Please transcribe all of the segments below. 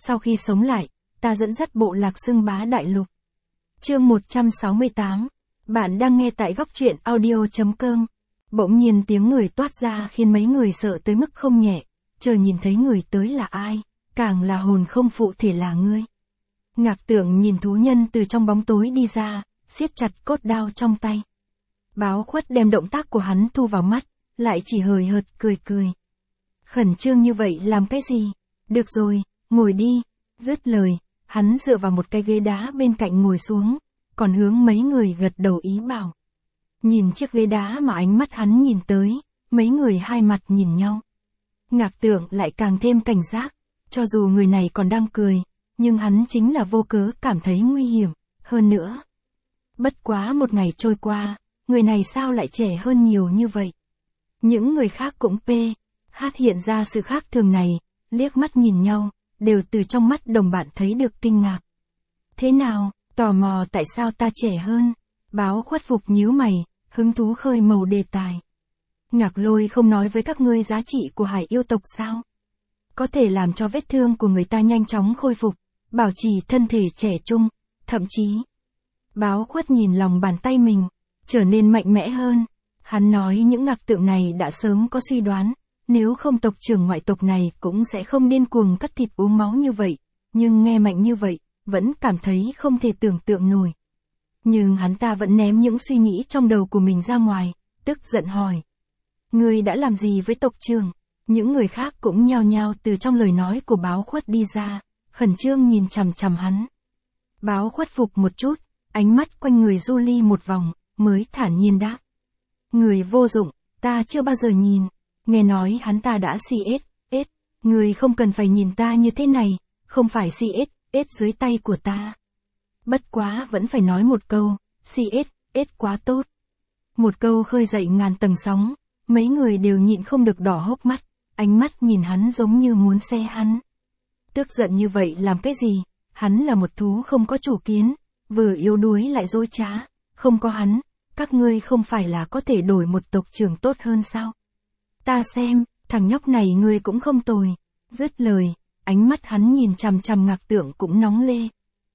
sau khi sống lại, ta dẫn dắt bộ lạc xưng bá đại lục. Chương 168. Bạn đang nghe tại góc truyện audio.com. Bỗng nhiên tiếng người toát ra khiến mấy người sợ tới mức không nhẹ, chờ nhìn thấy người tới là ai, càng là hồn không phụ thể là ngươi. Ngạc Tưởng nhìn thú nhân từ trong bóng tối đi ra, siết chặt cốt đao trong tay. Báo Khuất đem động tác của hắn thu vào mắt, lại chỉ hời hợt cười cười. Khẩn trương như vậy làm cái gì? Được rồi, ngồi đi. Dứt lời, hắn dựa vào một cái ghế đá bên cạnh ngồi xuống, còn hướng mấy người gật đầu ý bảo. Nhìn chiếc ghế đá mà ánh mắt hắn nhìn tới, mấy người hai mặt nhìn nhau. Ngạc Tưởng lại càng thêm cảnh giác, cho dù người này còn đang cười, nhưng hắn chính là vô cớ cảm thấy nguy hiểm, hơn nữa. Bất quá một ngày trôi qua, người này sao lại trẻ hơn nhiều như vậy? Những người khác cũng hiện ra sự khác thường này, liếc mắt nhìn nhau, đều từ trong mắt đồng bạn thấy được kinh ngạc. Thế nào, tò mò tại sao ta trẻ hơn? Báo Khuất Phục nhíu mày, hứng thú khơi màu đề tài. Ngạc Lôi không nói với các ngươi giá trị của hải yêu tộc sao? Có thể làm cho vết thương của người ta nhanh chóng khôi phục, bảo trì thân thể trẻ trung, thậm chí. Báo Khuất nhìn lòng bàn tay mình, trở nên mạnh mẽ hơn. Hắn nói những ngạc tượng này đã sớm có suy đoán, nếu không tộc trưởng ngoại tộc này cũng sẽ không điên cuồng cắt thịt uống máu như vậy, nhưng nghe mạnh như vậy, vẫn cảm thấy không thể tưởng tượng nổi. Nhưng hắn ta vẫn ném những suy nghĩ trong đầu của mình ra ngoài, tức giận hỏi. Ngươi đã làm gì với tộc trưởng? Những người khác cũng nhao nhao từ trong lời nói của Báo Khuất đi ra, khẩn trương nhìn chằm chằm hắn. Báo Khuất Phục một chút, ánh mắt quanh người Julie một vòng, mới thản nhiên đáp. Người vô dụng, ta chưa bao giờ nhìn. Nghe nói hắn ta đã CS, người không cần phải nhìn ta như thế này, không phải CS dưới tay của ta. Bất quá vẫn phải nói một câu, CS quá tốt. Một câu khơi dậy ngàn tầng sóng, mấy người đều nhịn không được đỏ hốc mắt, ánh mắt nhìn hắn giống như muốn xe hắn. Tức giận như vậy làm cái gì? Hắn là một thú không có chủ kiến, vừa yếu đuối lại dối trá, không có hắn, các ngươi không phải là có thể đổi một tộc trưởng tốt hơn sao? Ta xem, thằng nhóc này ngươi cũng không tồi. Dứt lời, ánh mắt hắn nhìn chằm chằm Ngạc Tượng cũng nóng lê.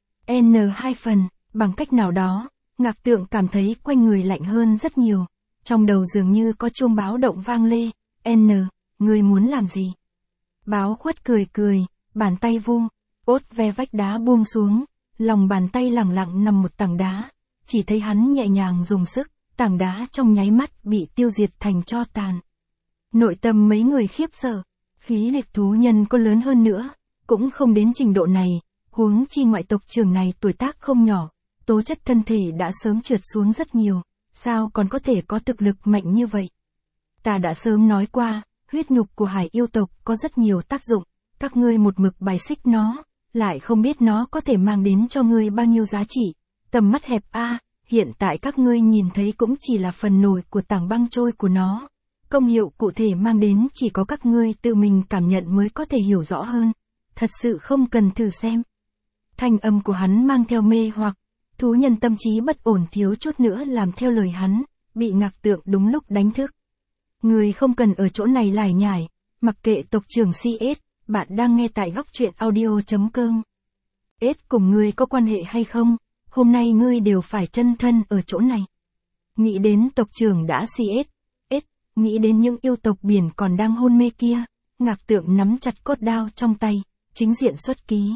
N2 phần, bằng cách nào đó, Ngạc Tượng cảm thấy quanh người lạnh hơn rất nhiều. Trong đầu dường như có chuông báo động vang lê. Ngươi muốn làm gì? Báo Khuất cười cười, bàn tay vung, ốt ve vách đá buông xuống, lòng bàn tay lẳng lặng nằm một tảng đá. Chỉ thấy hắn nhẹ nhàng dùng sức, tảng đá trong nháy mắt bị tiêu diệt thành tro tàn. Nội tâm mấy người khiếp sợ, khí lực thú nhân có lớn hơn nữa, cũng không đến trình độ này, huống chi ngoại tộc trưởng này tuổi tác không nhỏ, tố chất thân thể đã sớm trượt xuống rất nhiều, sao còn có thể có thực lực mạnh như vậy. Ta đã sớm nói qua, huyết nhục của hải yêu tộc có rất nhiều tác dụng, các ngươi một mực bài xích nó, lại không biết nó có thể mang đến cho ngươi bao nhiêu giá trị, tầm mắt hẹp hiện tại các ngươi nhìn thấy cũng chỉ là phần nổi của tảng băng trôi của nó. Công hiệu cụ thể mang đến chỉ có các ngươi tự mình cảm nhận mới có thể hiểu rõ hơn, thật sự không cần thử xem. Thanh âm của hắn mang theo mê hoặc, thú nhân tâm trí bất ổn thiếu chút nữa làm theo lời hắn, bị Ngạc Tượng đúng lúc đánh thức. Người không cần ở chỗ này lải nhải, mặc kệ tộc trưởng CS, bạn đang nghe tại góc truyện audio.com. Cùng ngươi có quan hệ hay không, hôm nay ngươi đều phải chân thân ở chỗ này. Nghĩ đến tộc trưởng đã CS, nghĩ đến những yêu tộc biển còn đang hôn mê kia, Ngạc Tượng nắm chặt cốt đao trong tay, chính diện xuất ký.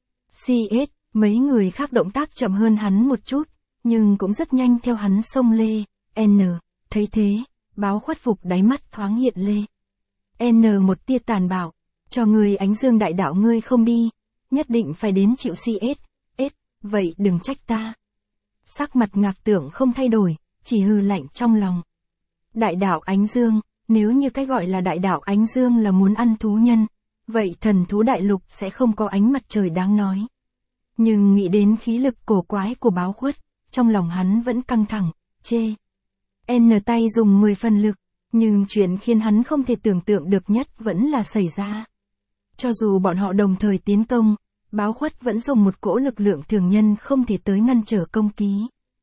CS, mấy người khác động tác chậm hơn hắn một chút, nhưng cũng rất nhanh theo hắn xông lê. Thấy thế, Báo Khuất Phục đáy mắt thoáng hiện lê. Một tia tàn bạo, cho người Ánh Dương đại đạo ngươi không đi, nhất định phải đến chịu CS, vậy đừng trách ta. Sắc mặt Ngạc Tượng không thay đổi, chỉ hừ lạnh trong lòng. Đại đạo Ánh Dương, nếu như cái gọi là đại đạo Ánh Dương là muốn ăn thú nhân, vậy thần thú đại lục sẽ không có ánh mặt trời đáng nói. Nhưng nghĩ đến khí lực cổ quái của Báo Khuất, trong lòng hắn vẫn căng thẳng, chê. Tay dùng 10 phần lực, nhưng chuyện khiến hắn không thể tưởng tượng được nhất vẫn là xảy ra. Cho dù bọn họ đồng thời tiến công, Báo Khuất vẫn dùng một cỗ lực lượng thường nhân không thể tới ngăn trở công ký.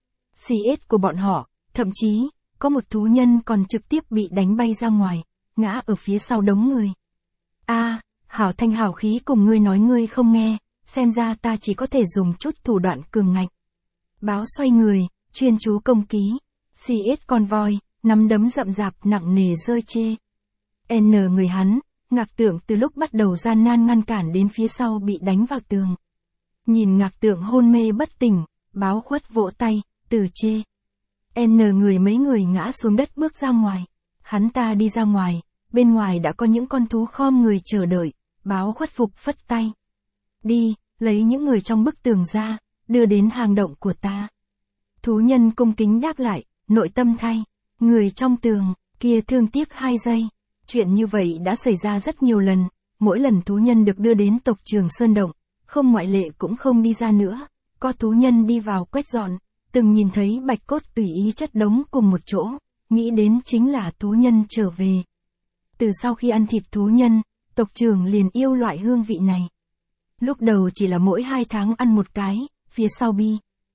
CS của bọn họ, thậm chí, có một thú nhân còn trực tiếp bị đánh bay ra ngoài, ngã ở phía sau đống người. hảo thanh hảo khí cùng ngươi nói ngươi không nghe, xem ra ta chỉ có thể dùng chút thủ đoạn cường ngạnh. Báo xoay người, chuyên chú công ký. CS con voi, nắm đấm rậm rạp nặng nề rơi chê. N người hắn, Ngạc Tượng từ lúc bắt đầu gian nan ngăn cản đến phía sau bị đánh vào tường. Nhìn Ngạc Tượng hôn mê bất tỉnh, Báo Khuất vỗ tay, từ chê. N người mấy người ngã xuống đất bước ra ngoài. Hắn ta đi ra ngoài, bên ngoài đã có những con thú khom người chờ đợi, Báo Khuất phục phất tay. Đi, lấy những người trong bức tường ra, đưa đến hang động của ta. Thú nhân cung kính đáp lại, nội tâm thay. Người trong tường, kia thương tiếc 2 giây. Chuyện như vậy đã xảy ra rất nhiều lần, mỗi lần thú nhân được đưa đến tộc Trường Sơn Động, không ngoại lệ cũng không đi ra nữa. Có thú nhân đi vào quét dọn, từng nhìn thấy bạch cốt tùy ý chất đống cùng một chỗ, nghĩ đến chính là thú nhân trở về. Từ sau khi ăn thịt thú nhân, tộc trưởng liền yêu loại hương vị này. Lúc đầu chỉ là mỗi 2 tháng ăn một cái, phía sau bi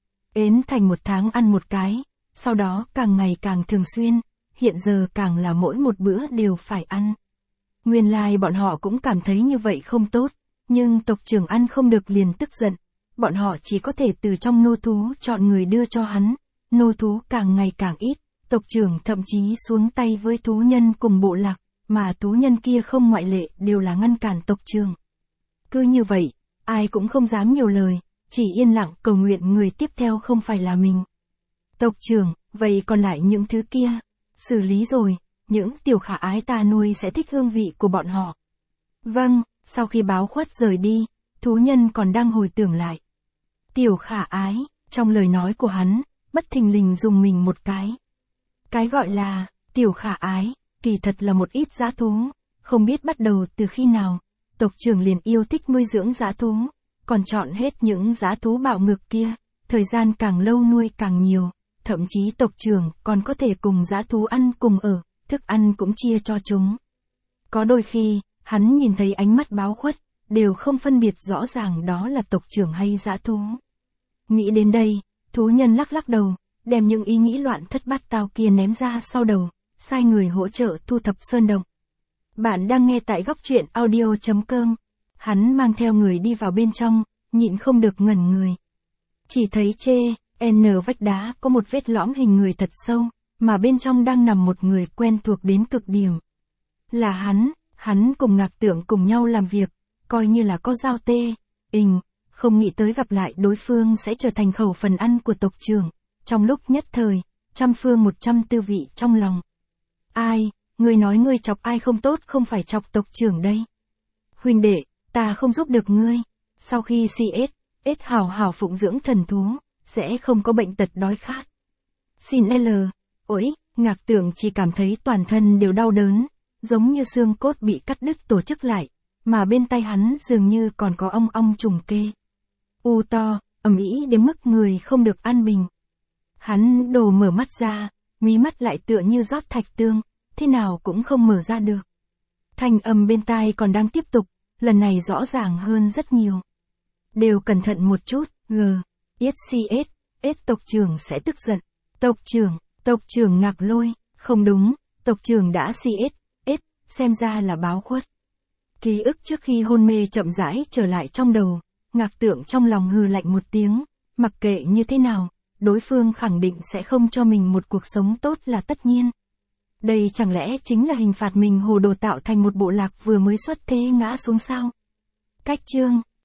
ến thành 1 tháng ăn một cái, sau đó càng ngày càng thường xuyên, hiện giờ càng là mỗi một bữa đều phải ăn. Nguyên lai bọn họ cũng cảm thấy như vậy không tốt, nhưng tộc trưởng ăn không được liền tức giận. Bọn họ chỉ có thể từ trong nô thú chọn người đưa cho hắn, nô thú càng ngày càng ít, tộc trưởng thậm chí xuống tay với thú nhân cùng bộ lạc, mà thú nhân kia không ngoại lệ đều là ngăn cản tộc trưởng. Cứ như vậy, ai cũng không dám nhiều lời, chỉ yên lặng cầu nguyện người tiếp theo không phải là mình. Tộc trưởng, vậy còn lại những thứ kia, xử lý rồi, những tiểu khả ái ta nuôi sẽ thích hương vị của bọn họ. Vâng, sau khi Báo Khuất rời đi, thú nhân còn đang hồi tưởng lại. Tiểu khả ái, trong lời nói của hắn, bất thình lình dùng mình một cái. Cái gọi là, tiểu khả ái, kỳ thật là một ít dã thú, không biết bắt đầu từ khi nào, tộc trưởng liền yêu thích nuôi dưỡng dã thú, còn chọn hết những dã thú bạo ngược kia, thời gian càng lâu nuôi càng nhiều, thậm chí tộc trưởng còn có thể cùng dã thú ăn cùng ở, thức ăn cũng chia cho chúng. Có đôi khi, hắn nhìn thấy ánh mắt Báo Khuất, đều không phân biệt rõ ràng đó là tộc trưởng hay dã thú. Nghĩ đến đây, thú nhân lắc lắc đầu, đem những ý nghĩ loạn thất bát tao kia ném ra sau đầu, sai người hỗ trợ thu thập sơn động. Bạn đang nghe tại góc truyện audio.com. Hắn mang theo người đi vào bên trong, nhịn không được ngẩn người. Chỉ thấy vách đá có một vết lõm hình người thật sâu, mà bên trong đang nằm một người quen thuộc đến cực điểm. Là hắn cùng Ngạc Tượng cùng nhau làm việc, coi như là có giao không nghĩ tới gặp lại đối phương sẽ trở thành khẩu phần ăn của tộc trưởng. Trong lúc nhất thời, trăm phương 100 tư vị trong lòng. Ai, ngươi nói ngươi chọc ai không tốt không phải chọc tộc trưởng đây. Huynh đệ, ta không giúp được ngươi. Sau khi CS hảo hảo phụng dưỡng thần thú, sẽ không có bệnh tật đói khát. Xin ôi, Ngạc Tượng chỉ cảm thấy toàn thân đều đau đớn, giống như xương cốt bị cắt đứt tổ chức lại, mà bên tay hắn dường như còn có ong ong trùng kê. U to, ầm ĩ đến mức người không được an bình. Hắn đổ mở mắt ra, mí mắt lại tựa như rót thạch tương, thế nào cũng không mở ra được. Thanh âm bên tai còn đang tiếp tục, lần này rõ ràng hơn rất nhiều. Đều cẩn thận một chút, tộc trưởng sẽ tức giận. Tộc trưởng Ngạc Lôi, không đúng, tộc trưởng đã xem ra là Báo Khuất. Ký ức trước khi hôn mê chậm rãi trở lại trong đầu, Ngạc Tượng trong lòng hừ lạnh một tiếng, mặc kệ như thế nào, đối phương khẳng định sẽ không cho mình một cuộc sống tốt là tất nhiên. Đây chẳng lẽ chính là hình phạt mình hồ đồ tạo thành một bộ lạc vừa mới xuất thế ngã xuống sao? Cách chương